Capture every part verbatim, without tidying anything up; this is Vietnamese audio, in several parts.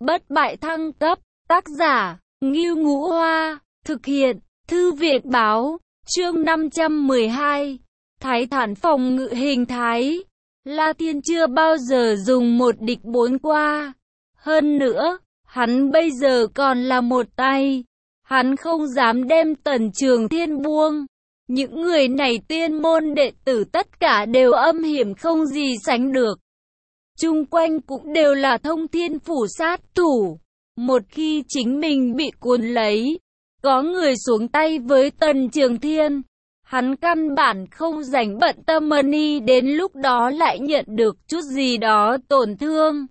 Bất bại thăng cấp, tác giả, Ngưu Ngũ Hoa, thực hiện, Thư viện báo, chương năm trăm mười hai, Thái Thản phòng ngự hình thái. La Thiên chưa bao giờ dùng một địch bốn qua. Hơn nữa, hắn bây giờ còn là một tay. Hắn không dám đem Tần Trường Thiên buông. Những người này tiên môn đệ tử tất cả đều âm hiểm không gì sánh được. Chung quanh cũng đều là thông thiên phủ sát thủ. Một khi chính mình bị cuốn lấy, có người xuống tay với Tần Trường Thiên, hắn căn bản không rảnh bận tâm money, đến lúc đó lại nhận được chút gì đó tổn thương.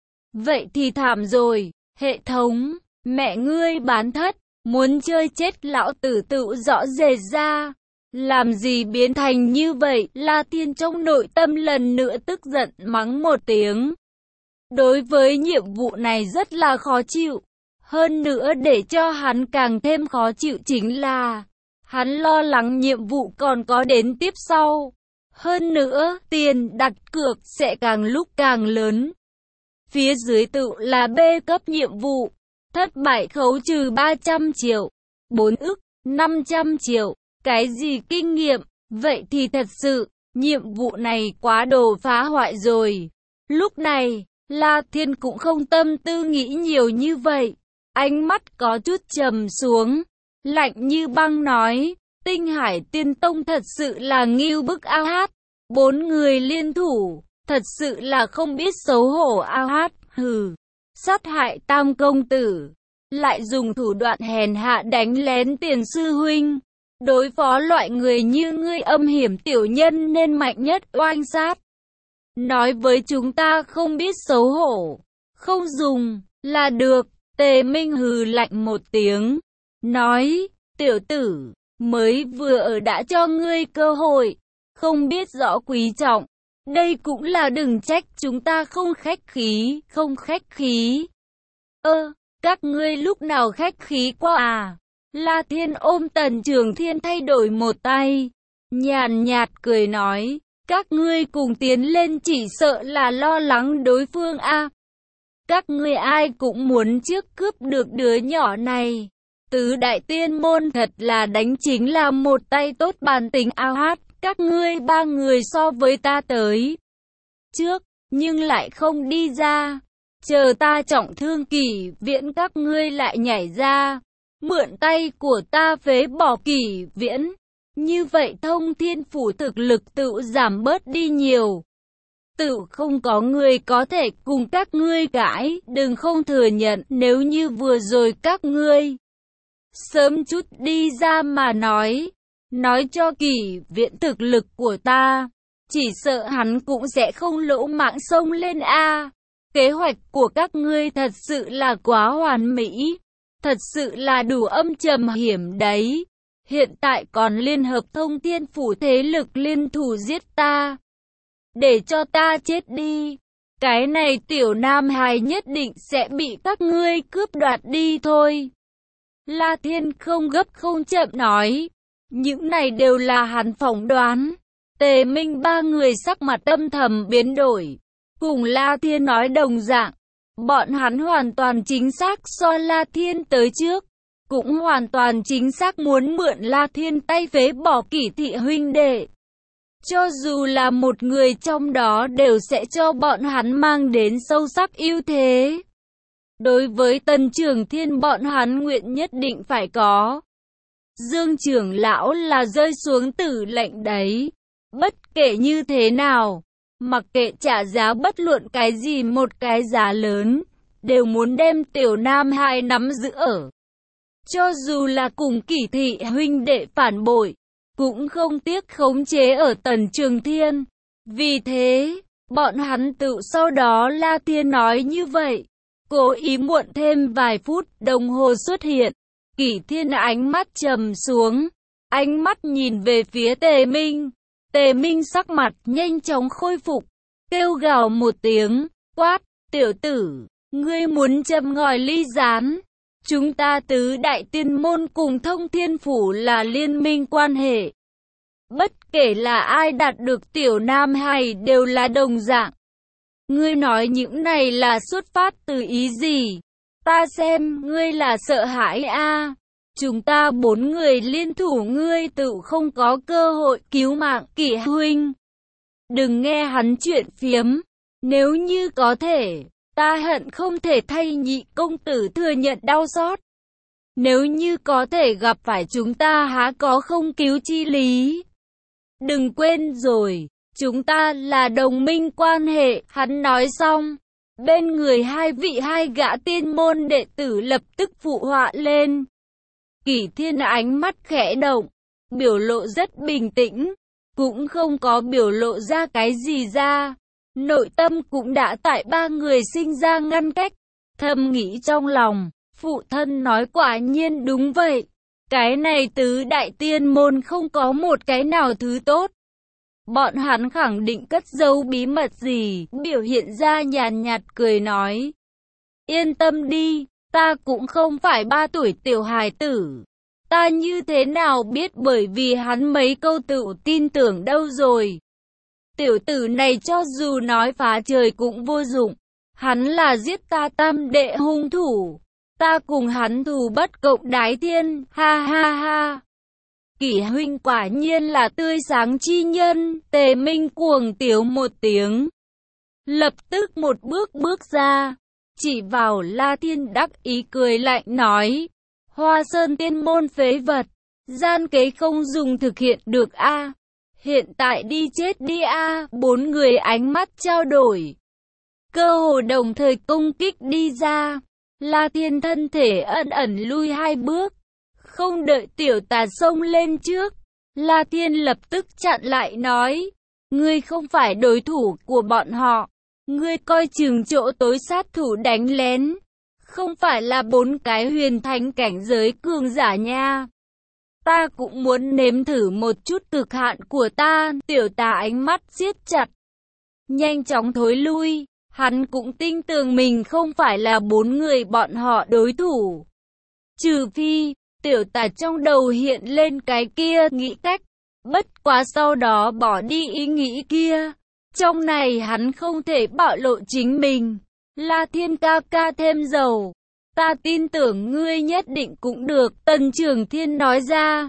Vậy thì thảm rồi, hệ thống, mẹ ngươi bán thất, muốn chơi chết lão tử tự rõ rệt ra. Làm gì biến thành như vậy? La Thiên trong nội tâm lần nữa tức giận mắng một tiếng. Đối với nhiệm vụ này rất là khó chịu. Hơn nữa để cho hắn càng thêm khó chịu chính là hắn lo lắng nhiệm vụ còn có đến tiếp sau. Hơn nữa, tiền đặt cược sẽ càng lúc càng lớn. Phía dưới tự là B cấp nhiệm vụ. Thất bại khấu trừ ba trăm triệu, bốn ức, năm trăm triệu. Cái gì kinh nghiệm? Vậy thì thật sự, nhiệm vụ này quá đồ phá hoại rồi. Lúc này, La Thiên cũng không tâm tư nghĩ nhiều như vậy. Ánh mắt có chút trầm xuống, lạnh như băng nói, Tinh Hải Tiên Tông thật sự là ngưu bức a hát. Bốn người liên thủ, thật sự là không biết xấu hổ a hát, hừ. Sát hại Tam công tử, lại dùng thủ đoạn hèn hạ đánh lén Tiền sư huynh. Đối phó loại người như ngươi âm hiểm tiểu nhân nên mạnh nhất oanh sát. Nói với chúng ta không biết xấu hổ, không dùng, là được. Tề Minh hừ lạnh một tiếng, nói, tiểu tử, mới vừa ở đã cho ngươi cơ hội, không biết rõ quý trọng. Đây cũng là đừng trách chúng ta không khách khí, không khách khí. Ơ, các ngươi lúc nào khách khí qua à? La Thiên ôm Tần Trường Thiên thay đổi một tay, nhàn nhạt cười nói, các ngươi cùng tiến lên chỉ sợ là lo lắng đối phương a. À. Các ngươi ai cũng muốn trước cướp được đứa nhỏ này. Tứ đại tiên môn thật là đánh chính là một tay tốt bản tính a hát, các ngươi ba người so với ta tới trước, nhưng lại không đi ra. Chờ ta trọng thương Kỷ Viễn các ngươi lại nhảy ra. Mượn tay của ta phế bỏ Kỷ Viễn. Như vậy thông thiên phủ thực lực tự giảm bớt đi nhiều. Tự không có người có thể cùng các ngươi cãi. Đừng không thừa nhận nếu như vừa rồi các ngươi sớm chút đi ra mà nói. Nói cho Kỷ Viễn thực lực của ta. Chỉ sợ hắn cũng sẽ không lỗ mạng xông lên a. Kế hoạch của các ngươi thật sự là quá hoàn mỹ. Thật sự là đủ âm trầm hiểm đấy. Hiện tại còn liên hợp thông thiên phủ thế lực liên thủ giết ta. Để cho ta chết đi. Cái này tiểu nam hài nhất định sẽ bị các ngươi cướp đoạt đi thôi. La Thiên không gấp không chậm nói. Những này đều là hắn phỏng đoán. Tề Minh ba người sắc mặt âm thầm biến đổi. Cùng La Thiên nói đồng dạng. Bọn hắn hoàn toàn chính xác so La Thiên tới trước. Cũng hoàn toàn chính xác muốn mượn La Thiên tay phế bỏ Kỷ thị huynh đệ. Cho dù là một người trong đó đều sẽ cho bọn hắn mang đến sâu sắc ưu thế. Đối với Tần Trường Thiên bọn hắn nguyện nhất định phải có. Dương trưởng lão là rơi xuống tử lệnh đấy. Bất kể như thế nào, mặc kệ trả giá bất luận cái gì một cái giá lớn, đều muốn đem tiểu nam hai nắm giữ ở. Cho dù là cùng Kỷ thị huynh đệ phản bội, cũng không tiếc khống chế ở Tần Trường Thiên. Vì thế, bọn hắn tự sau đó La Thiên nói như vậy, cố ý muộn thêm vài phút đồng hồ xuất hiện. Kỷ Thiên ánh mắt trầm xuống, ánh mắt nhìn về phía Tề Minh. Tề Minh sắc mặt nhanh chóng khôi phục, kêu gào một tiếng, quát, tiểu tử, ngươi muốn châm ngòi ly gián. Chúng ta tứ đại tiên môn cùng thông thiên phủ là liên minh quan hệ. Bất kể là ai đạt được tiểu nam hài đều là đồng dạng. Ngươi nói những này là xuất phát từ ý gì? Ta xem ngươi là sợ hãi a. À. Chúng ta bốn người liên thủ ngươi tự không có cơ hội cứu mạng Kỷ huynh. Đừng nghe hắn chuyện phiếm. Nếu như có thể, ta hận không thể thay nhị công tử thừa nhận đau xót. Nếu như có thể gặp phải chúng ta há có không cứu chi lý. Đừng quên rồi, chúng ta là đồng minh quan hệ. Hắn nói xong, bên người hai vị hai gã tiên môn đệ tử lập tức phụ họa lên. Kỷ Thiên ánh mắt khẽ động, biểu lộ rất bình tĩnh, cũng không có biểu lộ ra cái gì ra. Nội tâm cũng đã tại ba người sinh ra ngăn cách, thầm nghĩ trong lòng, phụ thân nói quả nhiên đúng vậy. Cái này tứ đại tiên môn không có một cái nào thứ tốt. Bọn hắn khẳng định cất giấu bí mật gì, biểu hiện ra nhàn nhạt cười nói. Yên tâm đi, ta cũng không phải ba tuổi tiểu hài tử. Ta như thế nào biết, bởi vì hắn mấy câu tự tin tưởng đâu rồi. Tiểu tử này cho dù nói phá trời cũng vô dụng. Hắn là giết ta tam đệ hung thủ. Ta cùng hắn thù bất cộng đái thiên, ha ha ha. Kỷ huynh quả nhiên là tươi sáng chi nhân. Tề Minh cuồng tiếu một tiếng, lập tức một bước bước ra, chỉ vào La Thiên đắc ý cười lạnh nói. Hoa Sơn tiên môn phế vật, gian kế không dùng thực hiện được a. À. Hiện tại đi chết đi a. À. Bốn người ánh mắt trao đổi, cơ hồ đồng thời công kích đi ra. La Thiên thân thể ẩn ẩn lui hai bước, không đợi tiểu tà xông lên trước, La Thiên lập tức chặn lại nói, ngươi không phải đối thủ của bọn họ, ngươi coi chừng chỗ tối sát thủ đánh lén, không phải là bốn cái huyền thánh cảnh giới cường giả nha. Ta cũng muốn nếm thử một chút cực hạn của ta. Tiểu tà ánh mắt siết chặt, nhanh chóng thối lui. Hắn cũng tin tưởng mình không phải là bốn người bọn họ đối thủ. Trừ phi, tiểu tà trong đầu hiện lên cái kia nghĩ cách. Bất quá sau đó bỏ đi ý nghĩ kia. Trong này hắn không thể bạo lộ chính mình. La Thiên ca ca thêm dầu. Ta tin tưởng ngươi nhất định cũng được. Tần Trường Thiên nói ra.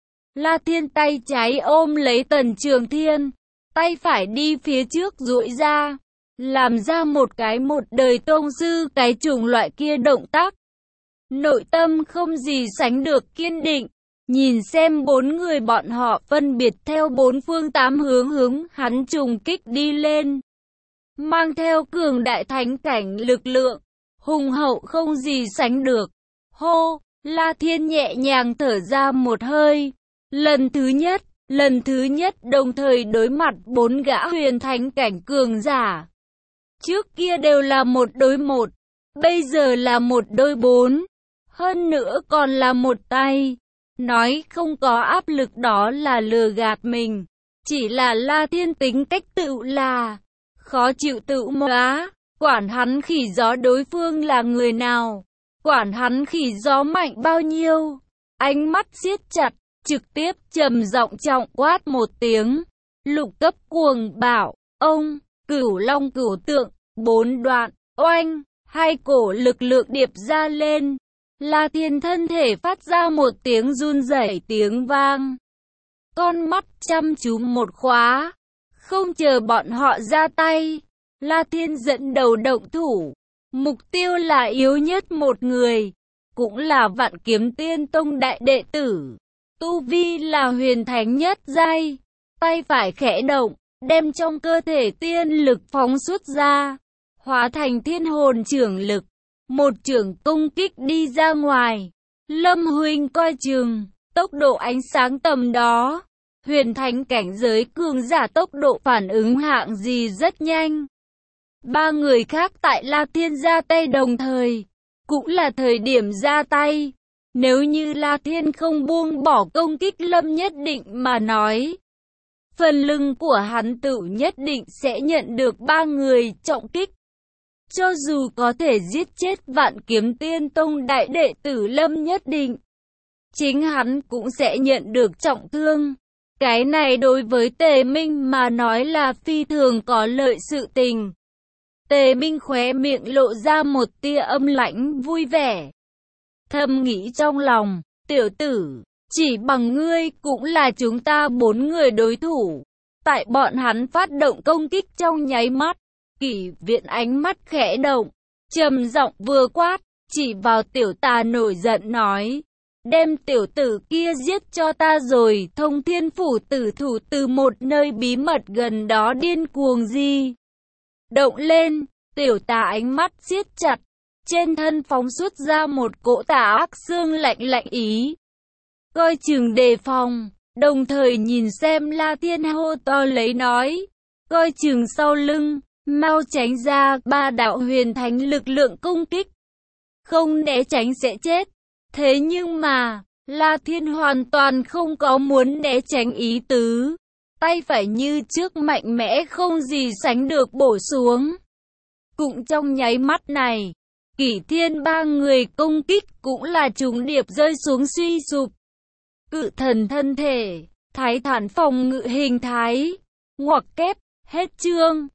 La Thiên tay trái ôm lấy Tần Trường Thiên. Tay phải đi phía trước duỗi ra. Làm ra một cái một đời tông sư cái chủng loại kia động tác. Nội tâm không gì sánh được kiên định. Nhìn xem bốn người bọn họ phân biệt theo bốn phương tám hướng hướng hắn trùng kích đi lên. Mang theo cường đại thánh cảnh lực lượng, hùng hậu không gì sánh được. Hô, La Thiên nhẹ nhàng thở ra một hơi. Lần thứ nhất, lần thứ nhất đồng thời đối mặt bốn gã huyền thánh cảnh cường giả. Trước kia đều là một đối một, bây giờ là một đôi bốn. Hơn nữa còn là một tay. Nói không có áp lực đó là lừa gạt mình. Chỉ là La Thiên tính cách tự là khó chịu tự móa. Quản hắn khỉ gió đối phương là người nào, quản hắn khỉ gió mạnh bao nhiêu. Ánh mắt siết chặt, trực tiếp trầm giọng trọng quát một tiếng. Lục cấp cuồng bảo, ông, cửu long cửu tượng, bốn đoạn, oanh, hai cổ lực lượng điệp ra lên. La Thiên thân thể phát ra một tiếng run rẩy tiếng vang. Con mắt chăm chú một khóa, không chờ bọn họ ra tay. La Thiên dẫn đầu động thủ, mục tiêu là yếu nhất một người, cũng là Vạn Kiếm Tiên Tông đại đệ tử, tu vi là huyền thánh nhất giai. Tay phải khẽ động, đem trong cơ thể tiên lực phóng xuất ra, hóa thành thiên hồn trưởng lực, một trưởng công kích đi ra ngoài. Lâm huynh coi chừng, tốc độ ánh sáng tầm đó, huyền thánh cảnh giới cường giả tốc độ phản ứng hạng gì rất nhanh. Ba người khác tại La Thiên ra tay đồng thời, cũng là thời điểm ra tay. Nếu như La Thiên không buông bỏ công kích Lâm Nhất Định mà nói, phần lưng của hắn tự nhất định sẽ nhận được ba người trọng kích. Cho dù có thể giết chết Vạn Kiếm Tiên Tông đại đệ tử Lâm Nhất Định, chính hắn cũng sẽ nhận được trọng thương. Cái này đối với Tề Minh mà nói là phi thường có lợi sự tình. Tề Minh khóe miệng lộ ra một tia âm lãnh vui vẻ. Thầm nghĩ trong lòng, tiểu tử, chỉ bằng ngươi cũng là chúng ta bốn người đối thủ. Tại bọn hắn phát động công kích trong nháy mắt, Kỷ Viện ánh mắt khẽ động, trầm giọng vừa quát, chỉ vào tiểu tà nổi giận nói. Đem tiểu tử kia giết cho ta rồi. Thông Thiên Phủ tử thủ từ một nơi bí mật gần đó điên cuồng di động lên, tiểu tà ánh mắt siết chặt, trên thân phóng xuất ra một cỗ tà ác xương lạnh lạnh ý. Coi chừng đề phòng, đồng thời nhìn xem La Thiên hô to lấy nói. Coi chừng sau lưng, mau tránh ra, ba đạo huyền thánh lực lượng công kích. Không né tránh sẽ chết. Thế nhưng mà, La Thiên hoàn toàn không có muốn né tránh ý tứ. Tay phải như trước mạnh mẽ không gì sánh được bổ xuống. Cũng trong nháy mắt này, Kỷ Thiên ba người công kích cũng là trùng điệp rơi xuống suy sụp. Cự thần thân thể, Thái Thản phòng ngự hình thái, ngoặc kép, hết chương.